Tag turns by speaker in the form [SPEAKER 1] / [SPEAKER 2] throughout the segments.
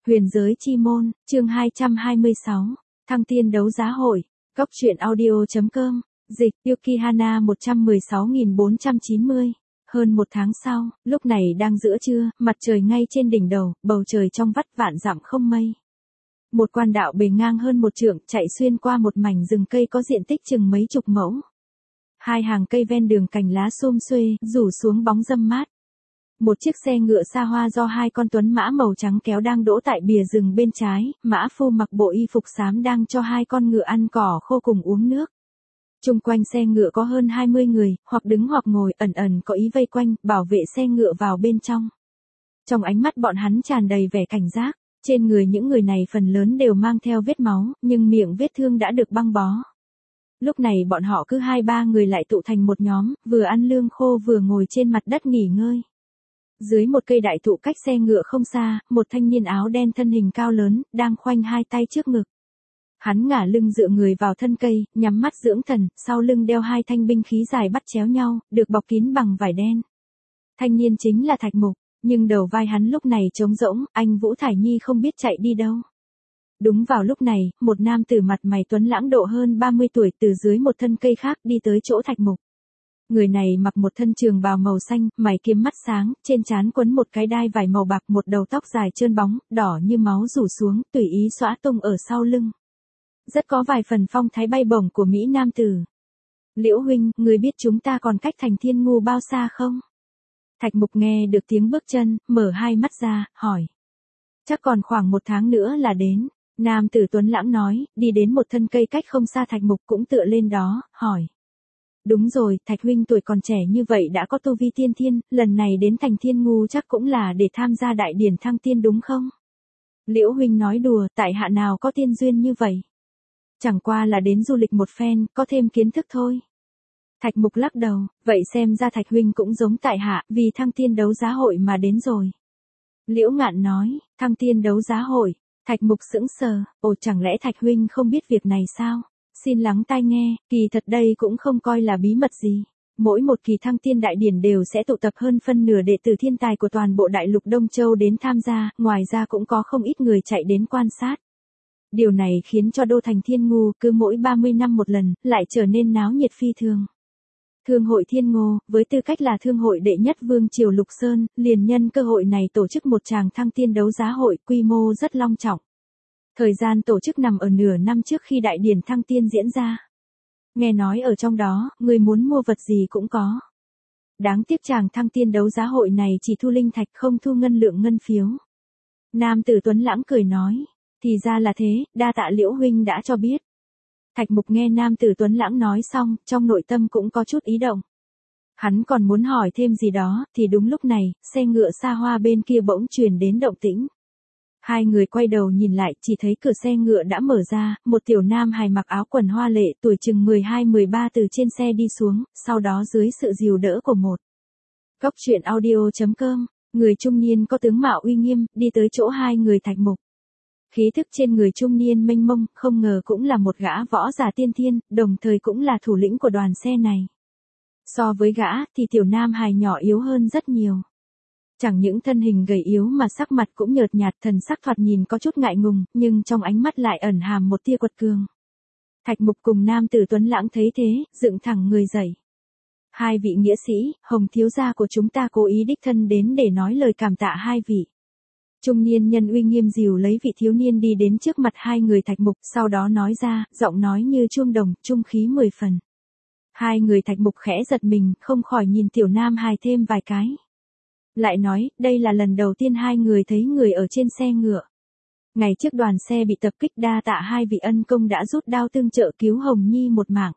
[SPEAKER 1] Huyền giới chi môn, chương 226, Thăng tiên đấu giá hội, Cốc truyện audio.com, dịch, Yukihana 116.490. Hơn một tháng sau, lúc này đang giữa trưa, mặt trời ngay trên đỉnh đầu, bầu trời trong vắt vạn dặm không mây. Một quan đạo bề ngang hơn một trượng chạy xuyên qua một mảnh rừng cây có diện tích chừng mấy chục mẫu. Hai hàng cây ven đường cành lá xum xuê, rủ xuống bóng râm mát. Một chiếc xe ngựa xa hoa do hai con tuấn mã màu trắng kéo đang đỗ tại bìa rừng bên trái, mã phu mặc bộ y phục xám đang cho hai con ngựa ăn cỏ khô cùng uống nước. Chung quanh xe ngựa có hơn 20 người, hoặc đứng hoặc ngồi, ẩn ẩn có ý vây quanh, bảo vệ xe ngựa vào bên trong. Trong ánh mắt bọn hắn tràn đầy vẻ cảnh giác, trên người những người này phần lớn đều mang theo vết máu, nhưng miệng vết thương đã được băng bó. Lúc này bọn họ cứ 2-3 người lại tụ thành một nhóm, vừa ăn lương khô vừa ngồi trên mặt đất nghỉ ngơi. Dưới một cây đại thụ cách xe ngựa không xa, một thanh niên áo đen thân hình cao lớn, đang khoanh hai tay trước ngực. Hắn ngả lưng dựa người vào thân cây, nhắm mắt dưỡng thần, sau lưng đeo hai thanh binh khí dài bắt chéo nhau, được bọc kín bằng vải đen. Thanh niên chính là Thạch Mục, nhưng đầu vai hắn lúc này trống rỗng, anh Vũ Thải Nhi không biết chạy đi đâu. Đúng vào lúc này, một nam tử mặt mày tuấn lãng độ hơn 30 tuổi từ dưới một thân cây khác đi tới chỗ Thạch Mục. Người này mặc một thân trường bào màu xanh, mày kiếm mắt sáng, trên trán quấn một cái đai vải màu bạc, một đầu tóc dài trơn bóng, đỏ như máu rủ xuống, tùy ý xõa tung ở sau lưng. Rất có vài phần phong thái bay bổng của Mỹ nam tử. Liễu huynh, người biết chúng ta còn cách thành Thiên Ngu bao xa không? Thạch Mục nghe được tiếng bước chân, mở hai mắt ra, hỏi. Chắc còn khoảng 1 tháng nữa là đến. Nam tử tuấn lãng nói, đi đến một thân cây cách không xa. Thạch Mục cũng tựa lên đó, hỏi. Đúng rồi, Thạch huynh tuổi còn trẻ như vậy đã có tu vi tiên thiên, lần này đến thành Thiên Ngu chắc cũng là để tham gia đại điển thăng tiên đúng không? Liễu huynh nói đùa, tại hạ nào có tiên duyên như vậy. Chẳng qua là đến du lịch một phen, có thêm kiến thức thôi. Thạch Mục lắc đầu, vậy xem ra Thạch huynh cũng giống tại hạ, vì thăng tiên đấu giá hội mà đến rồi. Liễu Ngạn nói, thăng tiên đấu giá hội. Thạch Mục sững sờ, chẳng lẽ Thạch huynh không biết việc này sao? Xin lắng tai nghe, kỳ thật đây cũng không coi là bí mật gì. Mỗi một kỳ thăng tiên đại điển đều sẽ tụ tập hơn phân nửa đệ tử thiên tài của toàn bộ đại lục Đông Châu đến tham gia, ngoài ra cũng có không ít người chạy đến quan sát. Điều này khiến cho đô thành Thiên Ngu cứ mỗi 30 năm một lần, lại trở nên náo nhiệt phi thường. Thương hội Thiên Ngô, với tư cách là thương hội đệ nhất vương triều Lục Sơn, liền nhân cơ hội này tổ chức một tràng thăng tiên đấu giá hội quy mô rất long trọng. Thời gian tổ chức nằm ở nửa năm trước khi đại điển thăng tiên diễn ra. Nghe nói ở trong đó, người muốn mua vật gì cũng có. Đáng tiếc tràng thăng tiên đấu giá hội này chỉ thu linh thạch không thu ngân lượng ngân phiếu. Nam tử tuấn lãng cười nói, thì ra là thế, đa tạ Liễu huynh đã cho biết. Thạch Mục nghe nam tử tuấn lãng nói xong, trong nội tâm cũng có chút ý động. Hắn còn muốn hỏi thêm gì đó, thì đúng lúc này, xe ngựa xa hoa bên kia bỗng truyền đến động tĩnh. Hai người quay đầu nhìn lại, chỉ thấy cửa xe ngựa đã mở ra, một tiểu nam hài mặc áo quần hoa lệ, tuổi chừng 12-13 từ trên xe đi xuống, sau đó dưới sự dìu đỡ của một. Cốc truyện audio.com, người trung niên có tướng mạo uy nghiêm, đi tới chỗ hai người Thạch Mục. Khí thức trên người trung niên mênh mông, không ngờ cũng là một gã võ giả tiên thiên, đồng thời cũng là thủ lĩnh của đoàn xe này. So với gã, thì tiểu nam hài nhỏ yếu hơn rất nhiều. Chẳng những thân hình gầy yếu mà sắc mặt cũng nhợt nhạt, thần sắc thoạt nhìn có chút ngại ngùng, nhưng trong ánh mắt lại ẩn hàm một tia quật cường. Thạch Mục cùng nam tử tuấn lãng thấy thế, dựng thẳng người dậy. Hai vị nghĩa sĩ, Hồng thiếu gia của chúng ta cố ý đích thân đến để nói lời cảm tạ hai vị. Trung niên nhân uy nghiêm dìu lấy vị thiếu niên đi đến trước mặt hai người Thạch Mục, sau đó nói ra, giọng nói như chuông đồng, trung khí 10 phần. Hai người Thạch Mục khẽ giật mình, không khỏi nhìn tiểu nam hài thêm vài cái. Lại nói, đây là lần đầu tiên hai người thấy người ở trên xe ngựa. Ngày trước đoàn xe bị tập kích, đa tạ hai vị ân công đã rút đao tương trợ cứu Hồng Nhi một mạng.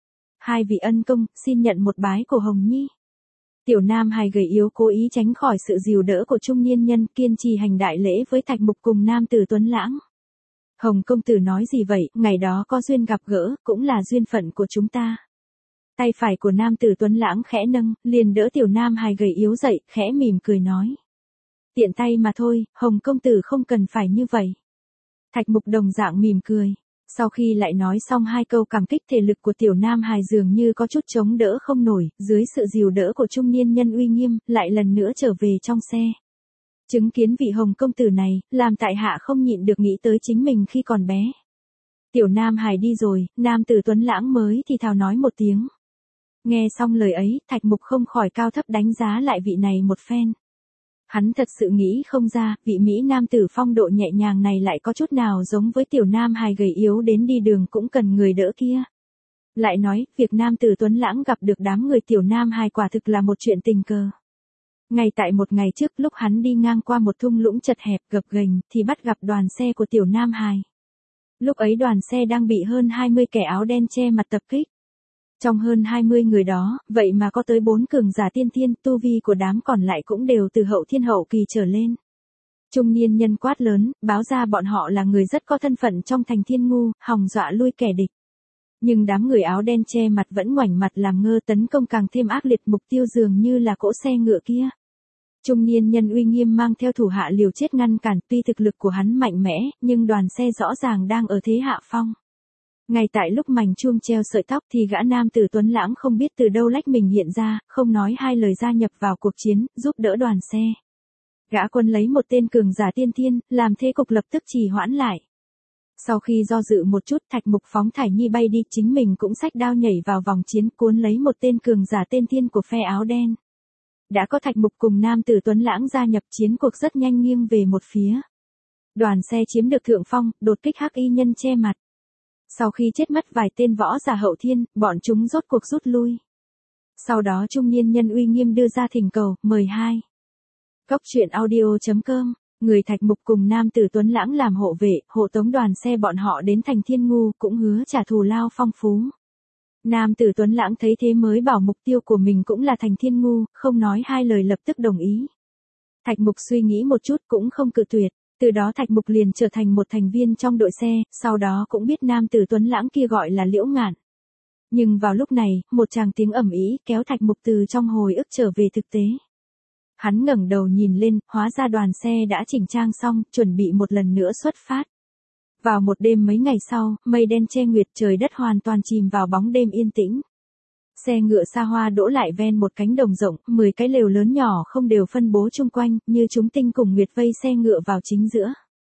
[SPEAKER 1] Hai vị ân công, xin nhận một bái của Hồng Nhi. Tiểu nam hài gầy yếu cố ý tránh khỏi sự dìu đỡ của trung niên nhân, kiên trì hành đại lễ với Thạch Mục cùng nam tử tuấn lãng. Hồng công tử nói gì vậy, ngày đó có duyên gặp gỡ, cũng là duyên phận của chúng ta. Tay phải của nam tử tuấn lãng khẽ nâng, liền đỡ tiểu nam hài gầy yếu dậy, khẽ mỉm cười nói. Tiện tay mà thôi, Hồng công tử không cần phải như vậy. Thạch Mục đồng dạng mỉm cười. Sau khi lại nói xong hai câu cảm kích, thể lực của tiểu nam hài dường như có chút chống đỡ không nổi, dưới sự dìu đỡ của trung niên nhân uy nghiêm, lại lần nữa trở về trong xe. Chứng kiến vị Hồng công tử này, làm tại hạ không nhịn được nghĩ tới chính mình khi còn bé. Tiểu Nam Hải đi rồi, nam tử tuấn lãng mới thì thào nói một tiếng. Nghe xong lời ấy, Thạch Mục không khỏi cao thấp đánh giá lại vị này một phen. Hắn thật sự nghĩ không ra, vị Mỹ nam tử phong độ nhẹ nhàng này lại có chút nào giống với tiểu Nam Hải gầy yếu đến đi đường cũng cần người đỡ kia. Lại nói, việc nam tử tuấn lãng gặp được đám người tiểu Nam Hải quả thực là một chuyện tình cờ. Ngay tại một ngày trước lúc hắn đi ngang qua một thung lũng chật hẹp gập ghềnh thì bắt gặp đoàn xe của tiểu Nam Hải. Lúc ấy đoàn xe đang bị hơn 20 kẻ áo đen che mặt tập kích. Trong hơn 20 người đó, vậy mà có tới 4 cường giả tiên thiên, tu vi của đám còn lại cũng đều từ hậu thiên hậu kỳ trở lên. Trung niên nhân quát lớn, báo ra bọn họ là người rất có thân phận trong thành Thiên Ngu, hòng dọa lui kẻ địch. Nhưng đám người áo đen che mặt vẫn ngoảnh mặt làm ngơ, tấn công càng thêm ác liệt, mục tiêu dường như là cỗ xe ngựa kia. Trung niên nhân uy nghiêm mang theo thủ hạ liều chết ngăn cản, tuy thực lực của hắn mạnh mẽ, nhưng đoàn xe rõ ràng đang ở thế hạ phong. Ngay tại lúc mảnh chuông treo sợi tóc thì gã nam tử tuấn lãng không biết từ đâu lách mình hiện ra, không nói hai lời gia nhập vào cuộc chiến, giúp đỡ đoàn xe. Gã quân lấy một tên cường giả tiên thiên, làm thế cục lập tức trì hoãn lại. Sau khi do dự một chút, Thạch Mục phóng thải nhi bay đi, chính mình cũng xách đao nhảy vào vòng chiến, cuốn lấy một tên cường giả tiên thiên của phe áo đen. Đã có Thạch Mục cùng nam tử tuấn lãng gia nhập, chiến cuộc rất nhanh nghiêng về một phía. Đoàn xe chiếm được thượng phong, đột kích hắc y nhân che mặt. Sau khi chết mất vài tên võ giả hậu thiên, bọn chúng rốt cuộc rút lui. Sau đó trung niên nhân uy nghiêm đưa ra thỉnh cầu, mời hai. Cốc truyện audio.com, người Thạch Mục cùng nam tử tuấn lãng làm hộ vệ, hộ tống đoàn xe bọn họ đến thành Thiên Ngu, cũng hứa trả thù lao phong phú. Nam tử tuấn lãng thấy thế mới bảo mục tiêu của mình cũng là thành Thiên Ngu, không nói hai lời lập tức đồng ý. Thạch Mục suy nghĩ một chút cũng không cự tuyệt. Từ đó Thạch Mục liền trở thành một thành viên trong đội xe, sau đó cũng biết nam tử tuấn lãng kia gọi là Liễu Ngạn. Nhưng vào lúc này, một tràng tiếng ầm ĩ kéo Thạch Mục từ trong hồi ức trở về thực tế. Hắn ngẩng đầu nhìn lên, hóa ra đoàn xe đã chỉnh trang xong, chuẩn bị một lần nữa xuất phát. Vào một đêm mấy ngày sau, mây đen che nguyệt, trời đất hoàn toàn chìm vào bóng đêm yên tĩnh. Xe ngựa xa hoa đỗ lại ven một cánh đồng rộng, 10 cái lều lớn nhỏ không đều phân bố chung quanh, như chúng tinh cùng nguyệt vây xe ngựa vào chính giữa.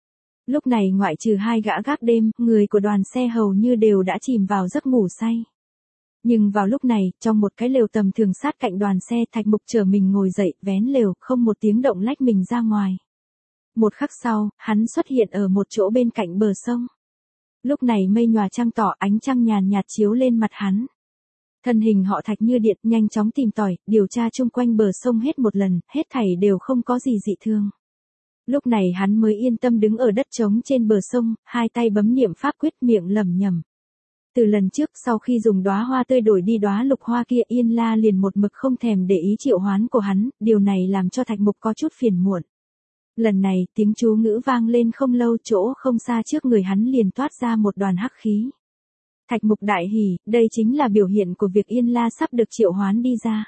[SPEAKER 1] Lúc này ngoại trừ hai gã gác đêm, người của đoàn xe hầu như đều đã chìm vào giấc ngủ say. Nhưng vào lúc này, trong một cái lều tầm thường sát cạnh đoàn xe, Thạch Mục trở mình ngồi dậy, vén lều, không một tiếng động lách mình ra ngoài. Một khắc sau, hắn xuất hiện ở một chỗ bên cạnh bờ sông. Lúc này mây nhòa trăng tỏ, ánh trăng nhàn nhạt chiếu lên mặt hắn. Thân hình họ Thạch như điện, nhanh chóng tìm tòi, điều tra chung quanh bờ sông hết một lần, hết thảy đều không có gì dị thương. Lúc này hắn mới yên tâm đứng ở đất trống trên bờ sông, hai tay bấm niệm pháp quyết, miệng lẩm nhẩm. Từ lần trước, sau khi dùng đóa hoa tươi đổi đi đóa lục hoa kia, Yên La liền một mực không thèm để ý triệu hoán của hắn, điều này làm cho Thạch Mục có chút phiền muộn. Lần này, tiếng chú ngữ vang lên không lâu, chỗ không xa trước người hắn liền toát ra một đoàn hắc khí. Thạch Mục đại hỉ, đây chính là biểu hiện của việc Yên La sắp được triệu hoán đi ra.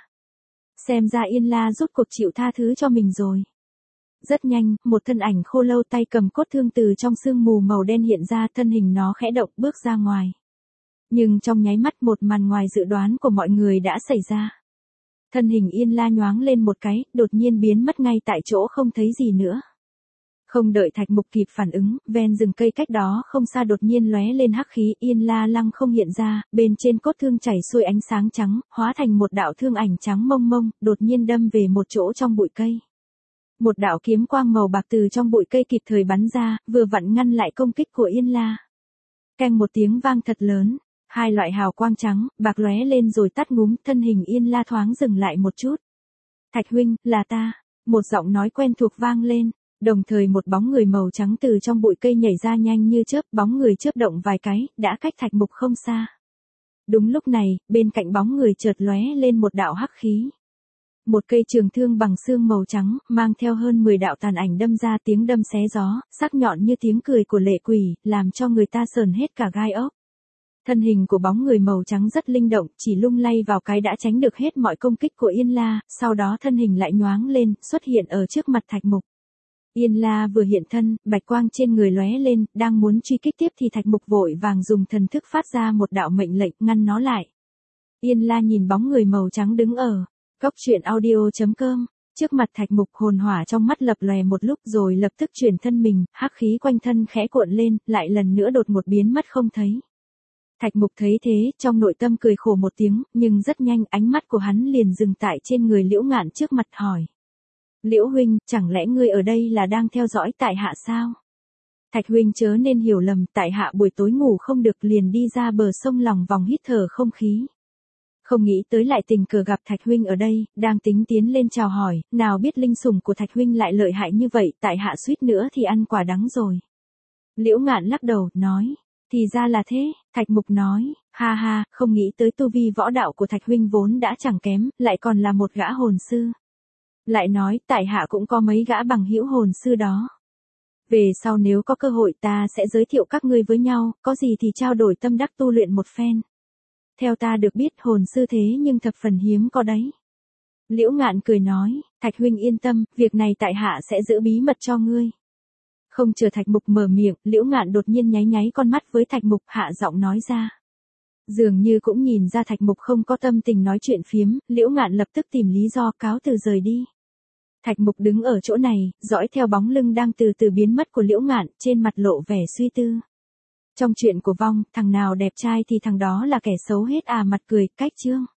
[SPEAKER 1] Xem ra Yên La rốt cuộc chịu tha thứ cho mình rồi. Rất nhanh, một thân ảnh khô lâu tay cầm cốt thương từ trong sương mù màu đen hiện ra, thân hình nó khẽ động bước ra ngoài. Nhưng trong nháy mắt một màn ngoài dự đoán của mọi người đã xảy ra. Thân hình Yên La nhoáng lên một cái, đột nhiên biến mất ngay tại chỗ không thấy gì nữa. Không đợi Thạch Mục kịp phản ứng, ven rừng cây cách đó không xa đột nhiên lóe lên hắc khí, Yên La lăng không hiện ra, bên trên cốt thương chảy xuôi ánh sáng trắng, hóa thành một đạo thương ảnh trắng mông mông, đột nhiên đâm về một chỗ trong bụi cây. Một đạo kiếm quang màu bạc từ trong bụi cây kịp thời bắn ra, vừa vặn ngăn lại công kích của Yên La. Keng một tiếng vang thật lớn, hai loại hào quang trắng, bạc lóe lên rồi tắt ngúm, thân hình Yên La thoáng dừng lại một chút. Thạch huynh, là ta, một giọng nói quen thuộc vang lên. Đồng thời một bóng người màu trắng từ trong bụi cây nhảy ra nhanh như chớp, bóng người chớp động vài cái, đã cách Thạch Mục không xa. Đúng lúc này, bên cạnh bóng người chợt lóe lên một đạo hắc khí. Một cây trường thương bằng xương màu trắng, mang theo hơn 10 đạo tàn ảnh đâm ra, tiếng đâm xé gió, sắc nhọn như tiếng cười của lệ quỷ, làm cho người ta sờn hết cả gai ốc. Thân hình của bóng người màu trắng rất linh động, chỉ lung lay vào cái đã tránh được hết mọi công kích của Yên La, sau đó thân hình lại nhoáng lên, xuất hiện ở trước mặt Thạch Mục. Yên La vừa hiện thân, bạch quang trên người lóe lên, đang muốn truy kích tiếp thì Thạch Mục vội vàng dùng thần thức phát ra một đạo mệnh lệnh ngăn nó lại. Yên La nhìn bóng người màu trắng đứng ở. Cốc truyện audio.com Trước mặt Thạch Mục, hồn hỏa trong mắt lập lòe một lúc rồi lập tức chuyển thân mình, hắc khí quanh thân khẽ cuộn lên, lại lần nữa đột một biến mất không thấy. Thạch Mục thấy thế, trong nội tâm cười khổ một tiếng, nhưng rất nhanh ánh mắt của hắn liền dừng tại trên người Liễu Ngạn trước mặt hỏi. Liễu huynh, chẳng lẽ ngươi ở đây là đang theo dõi tại hạ sao? Thạch huynh chớ nên hiểu lầm, tại hạ buổi tối ngủ không được liền đi ra bờ sông lòng vòng hít thở không khí. Không nghĩ tới lại tình cờ gặp Thạch huynh ở đây, đang tính tiến lên chào hỏi, nào biết linh sủng của Thạch huynh lại lợi hại như vậy, tại hạ suýt nữa thì ăn quả đắng rồi. Liễu Ngạn lắc đầu, nói, thì ra là thế. Thạch Mục nói, ha ha, không nghĩ tới tu vi võ đạo của Thạch huynh vốn đã chẳng kém, lại còn là một gã hồn sư. Lại nói, tại hạ cũng có mấy gã bằng hữu hồn sư đó. Về sau nếu có cơ hội ta sẽ giới thiệu các ngươi với nhau, có gì thì trao đổi tâm đắc tu luyện một phen. Theo ta được biết hồn sư thế nhưng thập phần hiếm có đấy. Liễu Ngạn cười nói, Thạch huynh yên tâm, việc này tại hạ sẽ giữ bí mật cho ngươi. Không chờ Thạch Mục mở miệng, Liễu Ngạn đột nhiên nháy nháy con mắt với Thạch Mục, hạ giọng nói ra. Dường như cũng nhìn ra Thạch Mục không có tâm tình nói chuyện phiếm, Liễu Ngạn lập tức tìm lý do cáo từ rời đi. Thạch Mục đứng ở chỗ này, dõi theo bóng lưng đang từ từ biến mất của Liễu Ngạn, trên mặt lộ vẻ suy tư. Trong chuyện của vong, thằng nào đẹp trai thì thằng đó là kẻ xấu hết à, mặt cười, cách chương.